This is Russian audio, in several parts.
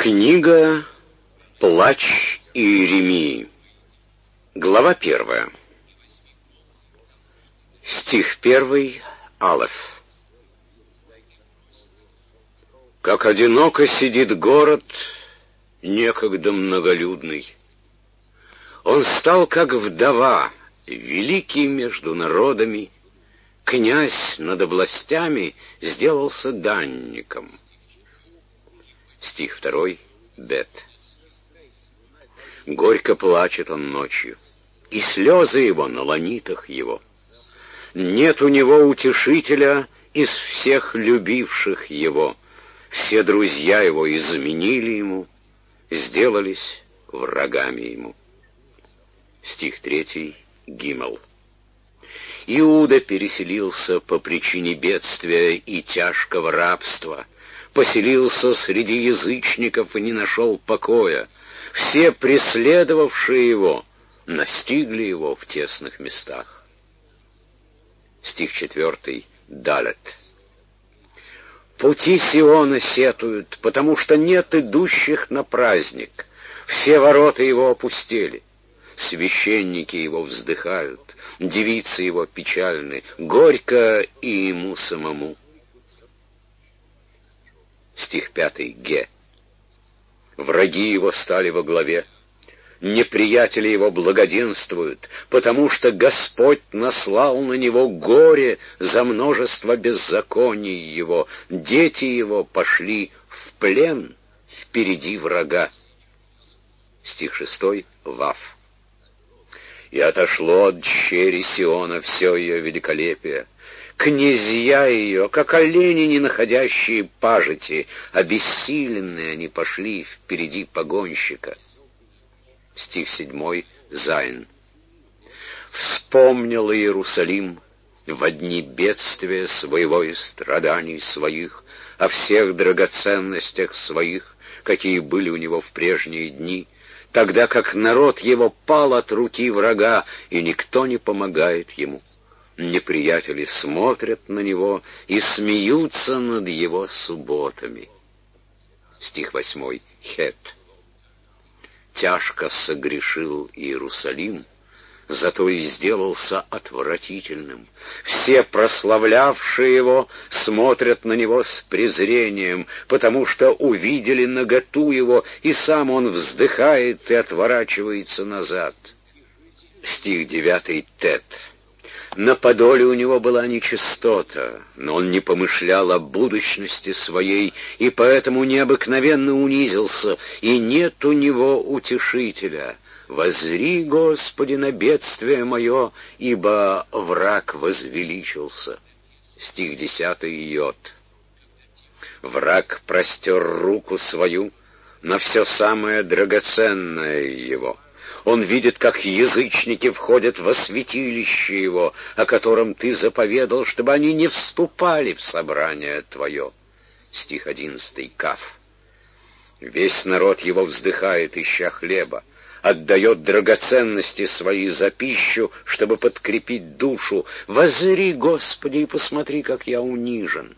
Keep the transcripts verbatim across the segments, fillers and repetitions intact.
Книга «Плач Иеремии». Глава первая. Стих первый, Алеф. Как одиноко сидит город, некогда многолюдный. Он стал, как вдова, великий между народами, князь над областями сделался данником. Стих второй, Бет. Горько плачет он ночью, и слезы его на ланитах его. Нет у него утешителя из всех любивших его. Все друзья его изменили ему, сделались врагами ему. Стих третий, Гимел. Иуда переселился по причине бедствия и тяжкого рабства, поселился среди язычников и не нашел покоя. Все преследовавшие его настигли его в тесных местах. Стих четвертый, Далет. Пути Сиона сетуют, потому что нет идущих на праздник. Все ворота его опустели. Священники его вздыхают, девицы его печальны, горько и ему самому. Стих пятый, Ге. Враги его стали во главе, неприятели его благоденствуют, потому что Господь наслал на него горе за множество беззаконий его, дети его пошли в плен впереди врага. Стих шестой, Вав. И отошло от дщери Сиона все ее великолепие. Князья ее, как олени, не находящие пажити, обессиленные они пошли впереди погонщика. Стих седьмой, Зайн. Вспомнил Иерусалим во дни бедствия своего и страданий своих, о всех драгоценностях своих, какие были у него в прежние дни, тогда как народ его пал от руки врага, и никто не помогает ему. Неприятели смотрят на него и смеются над его субботами. Стих восьмой, Хет. Тяжко согрешил Иерусалим, зато и сделался отвратительным. Все прославлявшие его смотрят на него с презрением, потому что увидели наготу его, и сам он вздыхает и отворачивается назад. Стих девятый, Тет. На подоле у него была нечистота, но он не помышлял о будущности своей, и поэтому необыкновенно унизился, и нет у него утешителя. Воззри, Господи, на бедствие мое, ибо враг возвеличился. Стих десятый, Йод. Враг простер руку свою на все самое драгоценное его. Он видит, как язычники входят во святилище его, о котором ты заповедал, чтобы они не вступали в собрание твое. Стих одиннадцатый, Каф. Весь народ его вздыхает, ища хлеба, отдает драгоценности свои за пищу, чтобы подкрепить душу. Воззри, Господи, и посмотри, как я унижен.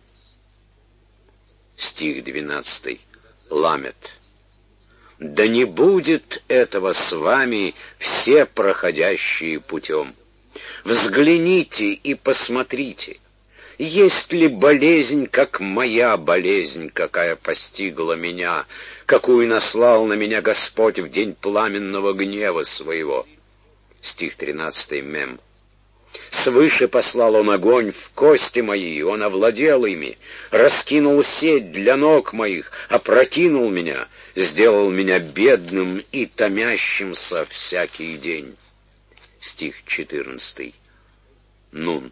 Стих двенадцатый, Ламет. Да не будет этого с вами все проходящие путем. Взгляните и посмотрите, есть ли болезнь, как моя болезнь, какая постигла меня, какую наслал на меня Господь в день пламенного гнева своего. Стих тринадцатый, Мем. Свыше послал он огонь в кости мои, он овладел ими, раскинул сеть для ног моих, опрокинул меня, сделал меня бедным и томящимся всякий день. Стих четырнадцатый, Нун.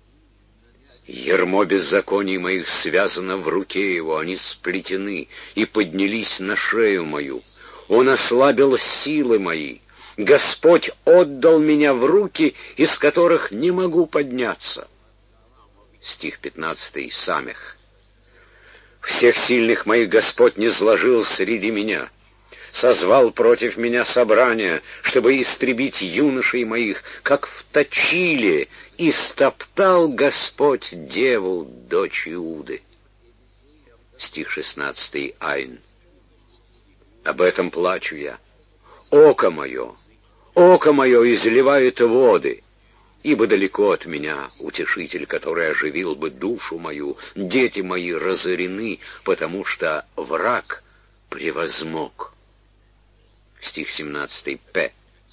Ярмо беззаконий моих связано в руке его, они сплетены и поднялись на шею мою. Он ослабил силы мои. Господь отдал меня в руки, из которых не могу подняться. Стих пятнадцатый, Самех. Всех сильных моих Господь не сложил среди меня. Созвал против меня собрание, чтобы истребить юношей моих, как в точиле, и стоптал Господь деву, дочь Иуды. Стих шестнадцатый, Айн. Об этом плачу я. Око мое, око мое изливает воды, ибо далеко от меня утешитель, который оживил бы душу мою. Дети мои разорены, потому что враг превозмог. Стих семнадцатый, П.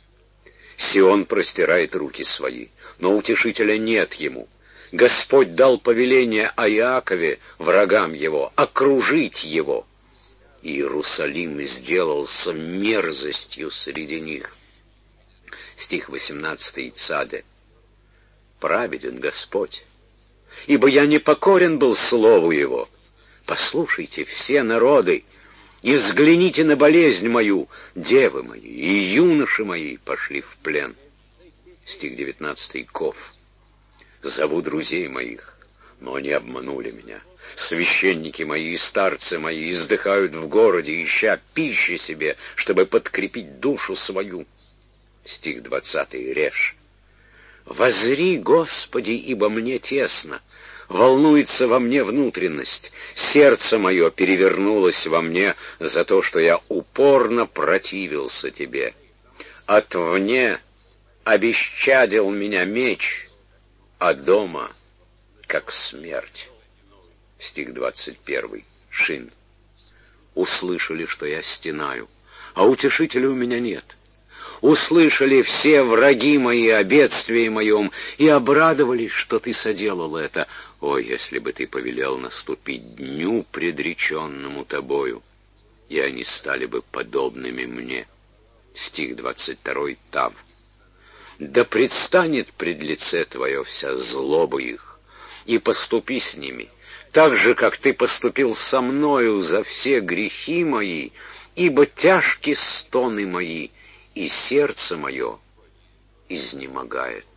Сион простирает руки свои, но утешителя нет ему. Господь дал повеление о Иакове, врагам его, окружить его. Иерусалим сделался мерзостью среди них. Стих восемнадцатый, Цаде. Праведен Господь, ибо я непокорен был слову Его. Послушайте, все народы, и взгляните на болезнь мою. Девы мои и юноши мои пошли в плен. Стих девятнадцатый, Ков. Зову друзей моих, но они обманули меня. Священники мои и старцы мои издыхают в городе, ища пищи себе, чтобы подкрепить душу свою. Стих двадцатый, Реш. Возри, Господи, ибо мне тесно, волнуется во мне внутренность, сердце мое перевернулось во мне за то, что я упорно противился Тебе. Отвне обесчадил меня меч, а дома как смерть. Стих двадцать первый, Шин. Услышали, что я стенаю, а утешителя у меня нет. Услышали все враги мои о бедствии моем и обрадовались, что ты соделал это. О, если бы ты повелел наступить дню, предреченному тобою, и они стали бы подобными мне. Стих двадцать второй, Тав. Да предстанет пред лице твое вся злоба их, и поступи с ними, так же, как ты поступил со мною за все грехи мои, ибо тяжки стоны мои, и сердце мое изнемогает.